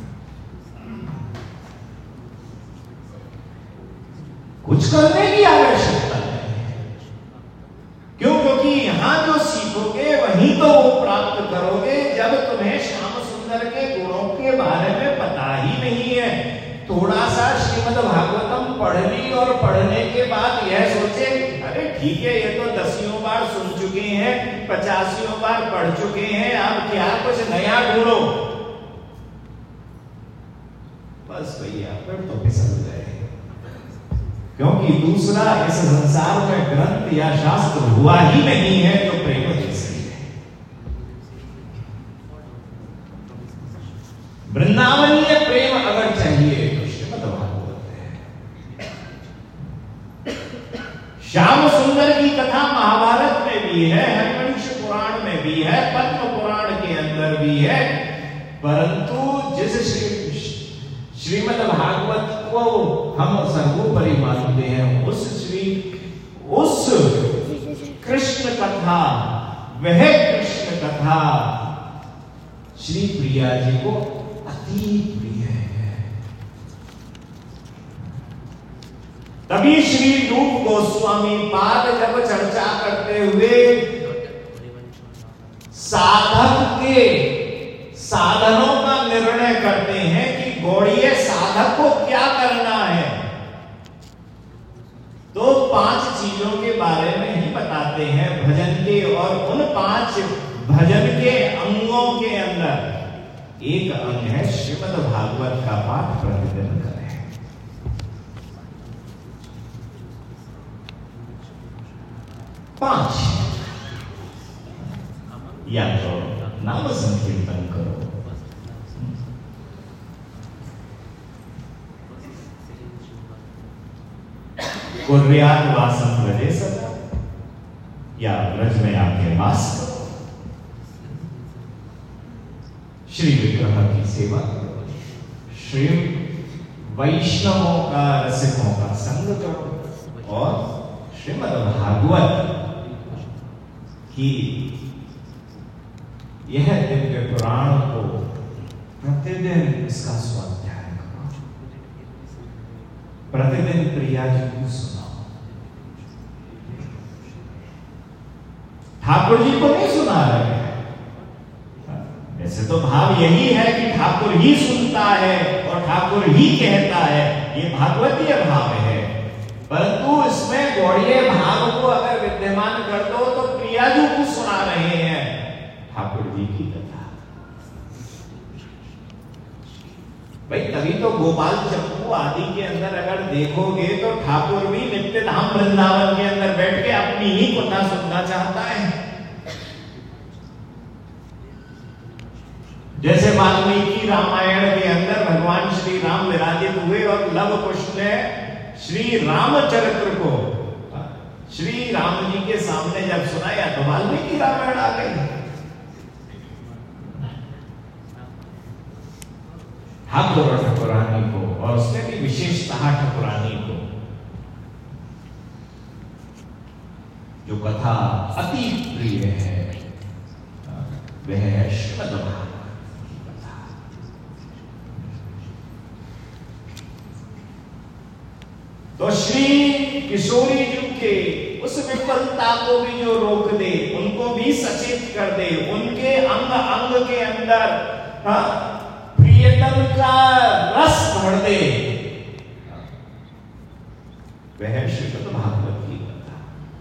कुछ करने की आवश्यकता नहीं, क्यों? क्योंकि यहां जो सीखोगे वहीं तो वो प्राप्त करोगे जब तुम्हें श्याम सुंदर के गुणों के बारे में पता ही नहीं है। थोड़ा सा श्रीमद् भागवतम पढ़ ली और पढ़ने के बाद यह सोचे अरे ठीक है, ये तो दसियों बार सुन चुके हैं, पचासियों बार पढ़ चुके हैं, अब क्या कुछ नया ढूंढो। बस भैया फिर तो फिसल गए, क्योंकि दूसरा इस संसार में ग्रंथ या शास्त्र हुआ ही नहीं है जो प्रेम दे सके। वृंदावनीय प्रेम अगर चाहिए तो श्रीमद् भागवत है। श्याम सुंदर की कथा महाभारत में भी है, हरिवंश पुराण में भी है, पद्म पुराण के अंदर भी है, परंतु जिस श्री श्रीमद् भागवत को हम सर्वोपरि मानते हैं, उस श्री उस कृष्ण कथा, वह कृष्ण कथा श्री प्रिया जी को अति प्रिय है। तभी श्री रूप गोस्वामी पाद जब चर्चा करते हुए साधक के साधनों का निर्णय करते हैं कि गौड़ीय साधक को क्या करना है, तो पांच चीजों के बारे में ही बताते हैं भजन के। और उन पांच भजन के अंगों के अंदर एक अंग है श्रीमद् भागवत का पाठ प्रतिदिन करें। पांच, या तो नाम संकीर्तन करो, कुर्यात वासम ब्रजे सदा, या ब्रज में आके वास करो, श्री विग्रह की सेवा करो, श्री वैष्णवों का, रसिकों का संग करो, और श्रीमद् भागवत की यह दिव्य पुराण को प्रतिदिन इसका स्वाध्याय करो, प्रतिदिन प्रिया जी को सुनाओ। ठाकुर जी को नहीं सुना रहे हैं, वैसे तो भाव यही है कि ठाकुर ही सुनता है और ठाकुर ही कहता है, ये भागवतीय भाव है, परंतु इसमें गौड़ीय भाव को अगर विद्यमान कर दो तो प्रिया जी को सुना रहे हैं ठाकुर जी की कथा। भाई तभी तो गोपाल चंपू आदि के अंदर अगर देखोगे तो ठाकुर भी नित्य धाम वृंदावन के अंदर बैठ के अपनी ही कथा सुनना चाहता है। जैसे वाल्मीकि रामायण के अंदर भगवान श्री राम विराजित हुए और लव कुश ने श्री रामचरित्र को श्री राम जी के सामने जब सुनाया तो वाल्मीकि रामायण आ गई। ठाकुर और ठाकुरानी को और उसमें भी विशेषतः ठाकुरानी को जो कथा अति प्रिय है वह है श्रीमद् भागवत की कथा। तो श्री किशोरी जी के उस विफलता को भी जो रोक दे, उनको भी सचेत कर दे, उनके अंग अंग के अंदर प्रियतम का रस भर दे, वह श्रीमद् भागवत की कथा।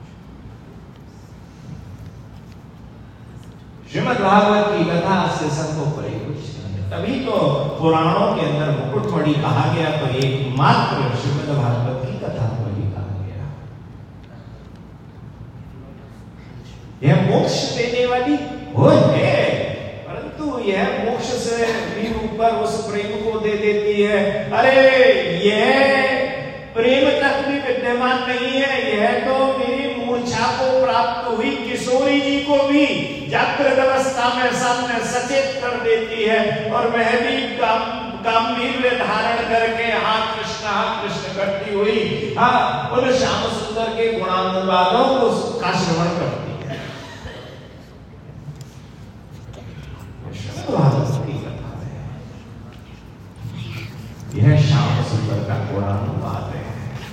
श्रीमद् भागवत की कथा से सर्वोपरि कुछ नहीं। तभी तो पुराणों के अंदर मुकुटमणि कहा गया, तो एकमात्र श्रीमद् भागवत की कथा को ही कहा गया। यह मोक्ष देने वाली हो है, परंतु यह मोक्ष से भी ऊपर उस प्रेम को दे देती है। अरे यह प्रेम तक भी विद्यमान नहीं है, यह तो मेरी मूर्छा को प्राप्त हुई किशोरी जी को भी जागृत अवस्था में सामने सचेत कर देती है, और वह भी गंभीर धारण करके हाँ कृष्ण हाँ कृष्ण करती हुई हाँ उन श्याम सुंदर के गुणानुवादों को का श्रवण करती है। की कथा है, यह श्याम सुंदर का गुणानुवाद है।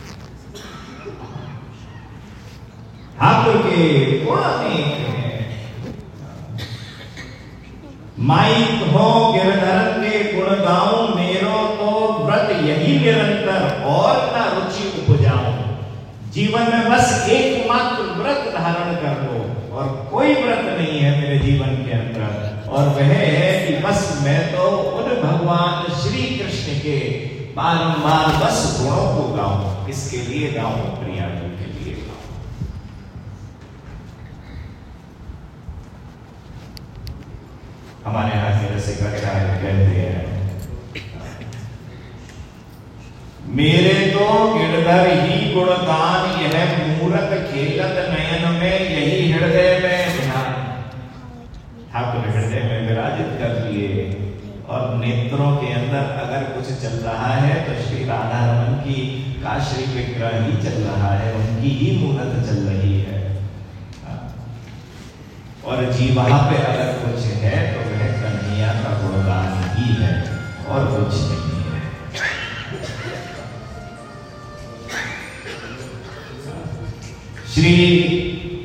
ठाकुर के गुण अनेक हैं। माइक हो गिरधर के गुण गाऊं, मेरो तो व्रत यही निरंतर और न रुचि उपजाऊं। जीवन में बस एकमात्र व्रत धारण कर लो, और कोई व्रत नहीं है मेरे जीवन के अंदर, और वह है कि बस मैं तो उन भगवान श्री कृष्ण के बारंबार बस गुणों को गाऊं। किसके लिए गाऊं? प्रिया जी के लिए गाऊं। हमारे यहाँ के रसिकाचार्य कहते हैं, मेरे तो गिरधर ही गुणगान, यह मूरत खेलत नयन में, यही हृदय में ध्यान। ठाकुर हृदय में विराजित कर लिए, और नेत्रों के अंदर अगर कुछ चल रहा है तो श्री राधा रमन की का श्री विग्रह ही चल रहा है, उनकी ही मूरत चल रही है। और जीवा पे अगर कुछ है तो वह कन्हैया का गुणगान ही है, और कुछ नहीं है। श्री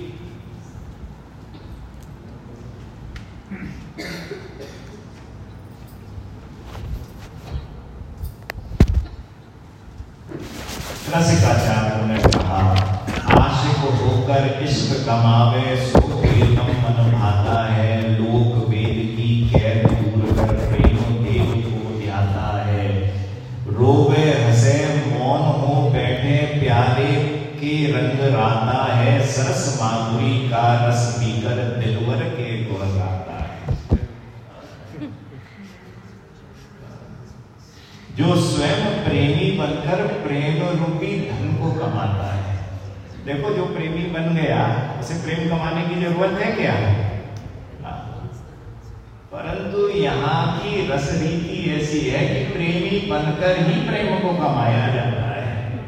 रसिकाचार्य ने कहा, आशिक होकर इश्क कमावे, सो प्रियतम मन भाता है। लोक वेद की कैद दूर कर, प्रेम देव को ध्याता है। रोवे हंसे मौन हो बैठे, प्यारे के रंग राता है। सरस माधुरी का रस पीकर, दिलवर के गुण गाता है। जो स्वयं प्रेमी बनकर प्रेम रूपी धन को कमाता है। देखो, जो प्रेमी बन गया उसे प्रेम कमाने की जरूरत है क्या? परंतु यहाँ की रस रीति ऐसी है कि प्रेमी बनकर ही प्रेम को कमाया जाता है।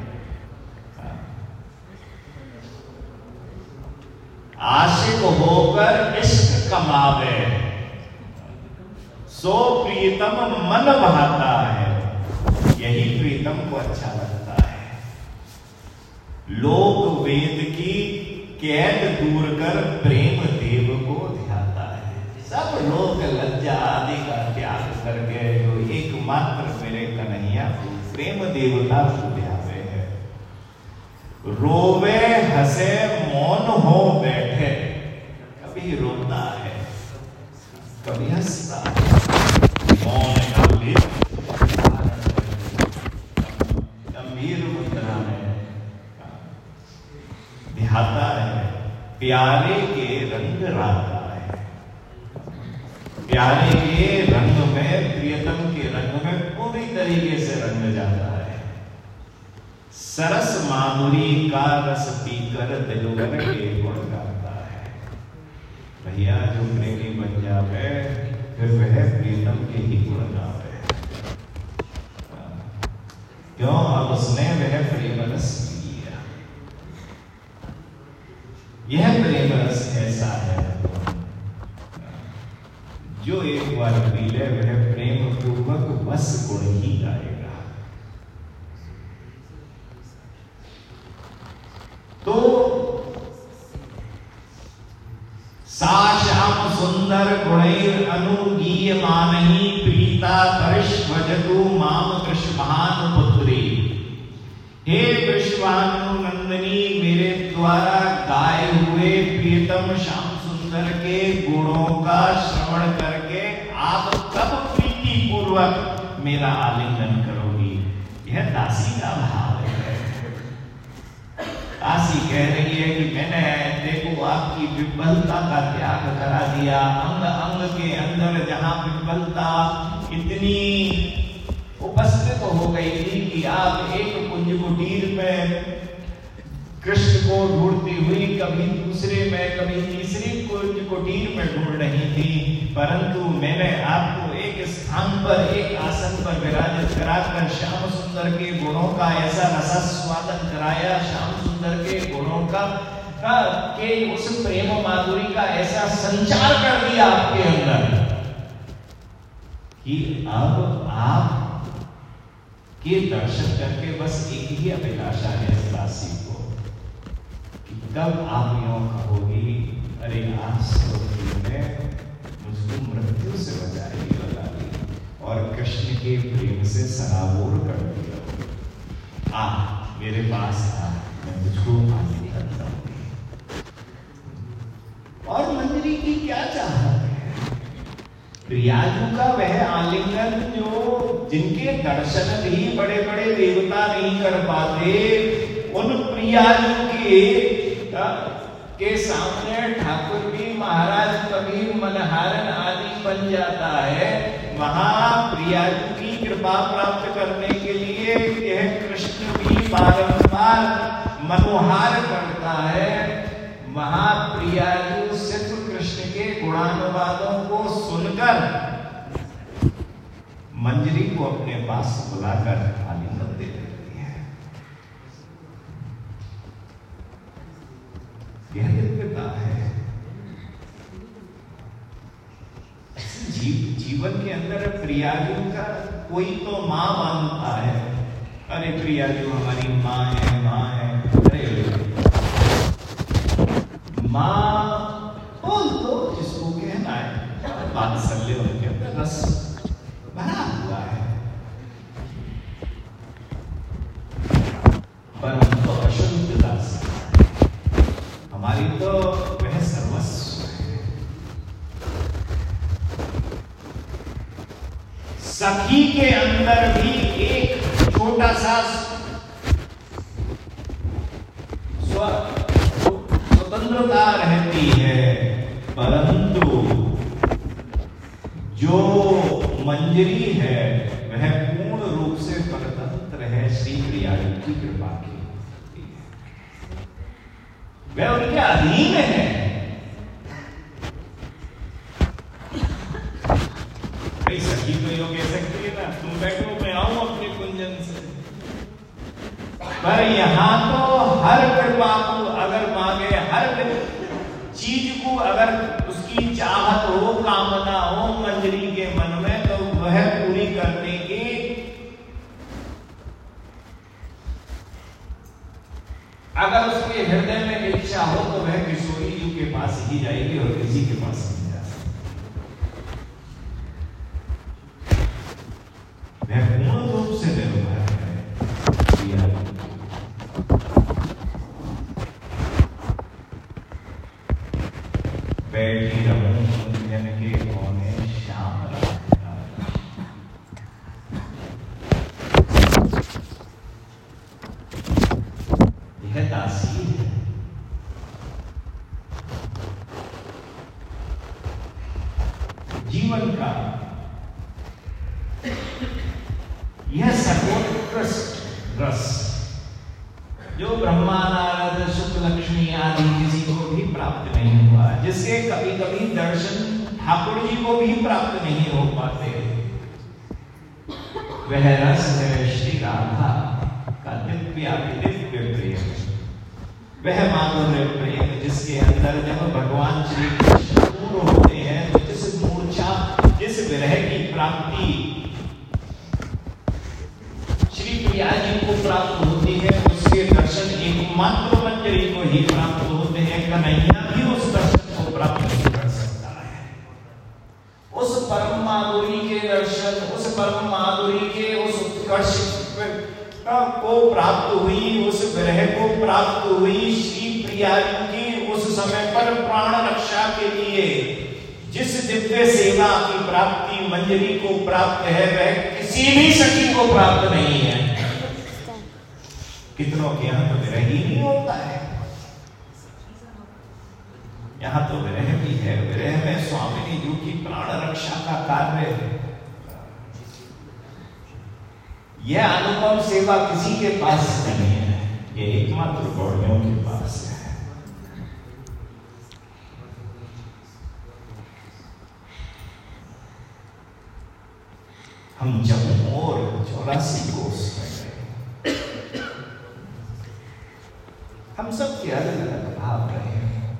आशिक होकर इश्क कमावे, सो प्रीतम मन भाता है। यही प्रीतम को अच्छा लगता है। लोक वेद की कैद दूर कर, प्रेम देव को ध्याता है। सब लोग लज्जा आदि का त्याग करके जो एकमात्र मेरे कन्हैया प्रेम देवता को ध्यावे है। रोवे हंसे मौन हो बैठे, कभी रोता है कभी हंसता है। मौन का गंभीर मुद्रा में ध्याता है। प्यारे के रंग राता है। प्यारे के रंग में, प्रियतम के रंग में पूरी तरीके से रंग जाता है। सरस माधुरी का रस पीकर, दिलवर के गुण गाता है। भैया जो प्रेमी बन जावे, फिर वह प्रीतम के ही गुण गावे। क्यों? अब उसने वह प्रेम रस पी लिया। यह प्रेम रस ऐसा है जो एक बार पी ले वह प्रेम पूर्वक बस गुण ही गाएगा। तो सा श्याम सुंदर गुणैर अनुगीयमानहि प्रीता परिष्वजतु माम वृषभानु पुत्री। हे वृषभानु नंदिनी, मेरे द्वारा गाए हुए प्रियतम श्याम सुंदर के गुणों का श्रवण करके आप कब प्रीति पूर्वक मेरा आलिंगन करोगी? यह दासी का भाव है। दासी कह रही है कि मैंने देखो आपकी विफलता का त्याग करा दिया। अंग अंग के अंदर जहां विफलता इतनी उपस्थित हो गई थी कि आप एक कुंज कुटीर में कृष्ण को ढूंढती हुई कभी दूसरे में कभी तीसरी कुंज कुटीर में ढूंढ रही थी, परंतु मैंने आपको एक स्थान पर एक आसन पर विराजित कराकर श्याम सुंदर के गुणों का ऐसा रसास्वादन कराया, श्याम सुंदर के गुणों का के उस प्रेम माधुरी का ऐसा संचार कर दिया आपके अंदर कि अब आप के दर्शन करके बस एक ही अभिलाषा है इस दासी को कि कब आप यूं कहोगी, अरे आज में मुझको मृत्यु से बचाएगी लगाई और कृष्ण के प्रेम से सराबोर कर दिया। आ मेरे पास आ, मैं मुझको आगे करता हूँ। और मंजरी की क्या चाहत है? प्रियाजू का वह आलिंगन जो जिनके दर्शन भी बड़े बड़े देवता नहीं कर पाते, उन प्रियाजू के के सामने ठाकुर भी महाराज कबीर मनहारन आदि बन जाता है। वहां प्रियाजू की कृपा प्राप्त करने के लिए यह कृष्ण भी बारंबार मनोहार करता है। वहां प्रियाजू सिर्फ कृष्ण के गुणानुवादों को सुनकर मंजरी को अपने पास बुलाकर आलिंगन दे देती है। यह दिव्यता है। जीव जीवन के अंदर प्रियाजू का कोई तो माँ मानता है, अरे प्रियाजू हमारी माँ है, माँ है। अरे माँ बोल दो जिसको कहना है, वात्सल्य उनके अंदर रस भरा हुआ है। पर हम तो अशुद्ध दास, हमारी तो वह सर्वस्व है। सखी के अंदर भी एक छोटा सा स्वतंत्रता रहती है, परंतु जो मंजरी है वह पूर्ण रूप से परतंत्र है श्री प्रियाजू की कृपा की। वह उनके अधीन है। भाई सखी तो यो कह सकती है ना, तुम बैठो मैं आऊं अपने कुंजन से, पर यहां तो हर कृपा को अगर मांगे, हर चीज को अगर उसकी चाहत हो, कामना हो मंजरी के मन में, तो वह पूरी करने की अगर उसके हृदय में इच्छा हो तो वह किशोरी जी के पास ही जाएगी और किसी के पास नहीं जा सकती। वह पूर्ण रूप से निर्भर है। बैठी रहूं कुंजन के कोने श्याम राधा, यह दासी है। जीवन का यह सर्वोत्कृष्ट रस जो ब्रह्मा नारद शुक्ल लक्ष्मी आदि किसी को भी प्राप्त नहीं हुआ, जिसके कभी कभी दर्शन ठाकुर जी को भी प्राप्त नहीं हो पाते, वह रस है श्री राधा का दिव्य दिव्य प्रेम, वह माधुर्य प्रेम जिसके अंदर जब भगवान श्री कृष्ण पूर्ण होते हैं तो जिस मूर्छा, जिस विरह की प्राप्ति श्री प्रिया जी को प्राप्त होती है, उसके दर्शन एकमात्र मंजरी को ही प्राप्त होते हैं। कन्हैया भी उस दर्शन को प्राप्त नहीं कर सकता है। उस परम माधुरी के दर्शन, उस परम माधुरी के उस उत्कर्ष को प्राप्त हुई, उस विरह को प्राप्त हुई श्री प्रिया जी की उस समय पर प्राण रक्षा के लिए जिस दिव्य सेवा की प्राप्ति मंजरी को प्राप्त है, वह किसी भी सखी को प्राप्त नहीं है। कितनों के यहाँ तो विरह ही नहीं होता है, यहाँ तो विरह भी है। विरह में स्वामिनी जी की प्राण रक्षा का कार्य है। यह अनुपम सेवा किसी के पास नहीं है, ये एकमात्र गौड़ियों के पास है। हम जब और चौरासी कोस में गए, हम सब के अलग अलग भाव रहे हैं,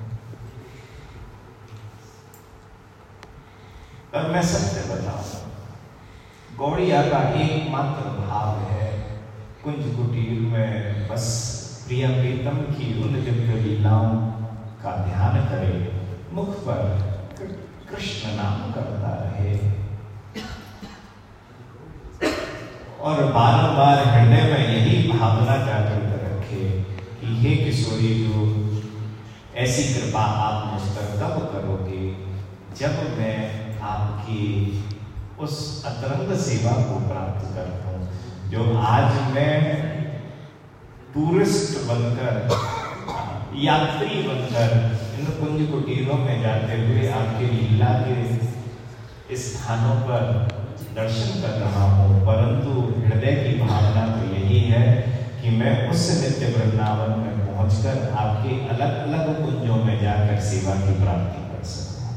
पर मैं सत्य बताऊं, गौड़िया का एकमात्र भाव है कुंज कुटीर में बस प्रिया प्रीतम की उन दिव्य लीलाओं का ध्यान करे, मुख पर कृष्ण नाम करता रहे और बारंबार हृदय में यही भावना जागृत रखे कि हे किशोरी जो ऐसी कृपा आप मुझ पर कब करोगे जब मैं आपकी उस अतरंग सेवा को प्राप्त करता हूँ, जो आज मैं टूरिस्ट बनकर, यात्री बनकर इन कुंज कुटीरों में जाते हुए आपके लीला के स्थानों पर दर्शन कर रहा हूँ, परंतु हृदय की भावना तो यही है कि मैं उस नित्य वृंदावन में पहुंचकर आपके अलग अलग कुंजों में जाकर सेवा की प्राप्ति कर सकूं।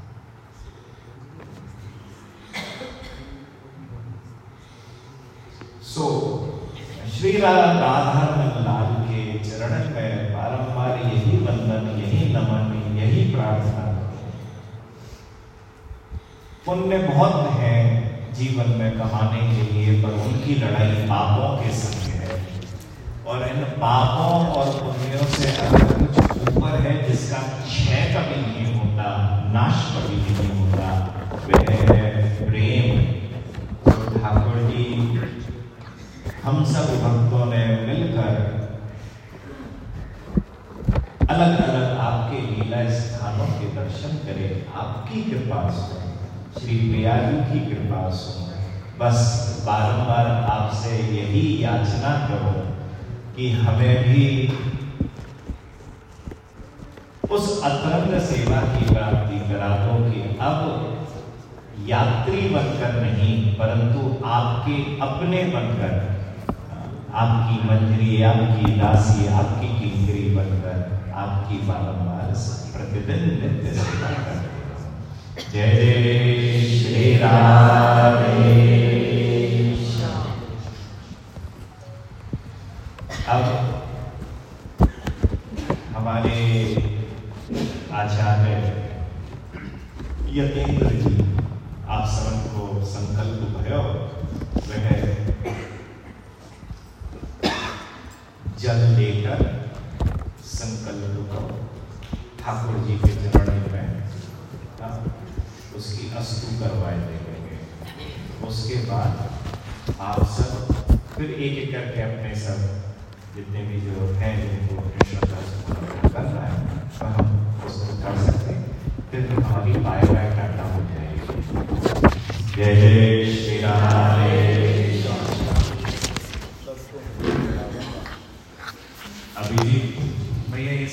सो श्री राधारमण लाल के चरण में बारंबार यही वंदन, यही नमन, यही प्रार्थना। पुण्य बहुत है जीवन में कमाने के लिए, पर उनकी लड़ाई पापों के संग है, और इन पापों और पुण्यों से अगर कुछ ऊपर है जिसका क्षय कभी नहीं होता, नाश कभी नहीं होता, वह है प्रेम। तो ठाकुर जी हम सब भक्तों ने मिलकर अलग अलग आपके लीला स्थानों के दर्शन करें, आपकी कृपा से, श्री प्रिया जी की कृपा से। बस बारंबार आपसे यही याचना करो कि हमें भी उस अतरंग सेवा की प्राप्ति करा दो कि अब यात्री बनकर नहीं, परंतु आपके अपने बनकर, आपकी मंजरी, आपकी दासी, आपकी किंकरी बनकर आपकी बारंबार प्रतिदिन नित्य सेवा करते। जय जय श्री राधे। अब हमारे आचार्य यतेंद्र जी आप सबको संकल्प भयो, वह जल लेकर संकल्प को ठाकुर जी के चरण में उसकी अस्तु करवाए देंगे। उसके बाद आप सब फिर एक एक करके अपने सब जितने भी जो हैं जिनको श्रद्धा से करना है तो हम उसको कर सकते हैं, फिर हमारी बाय बाय टाटा हो जाएगी। जय जय श्री राम।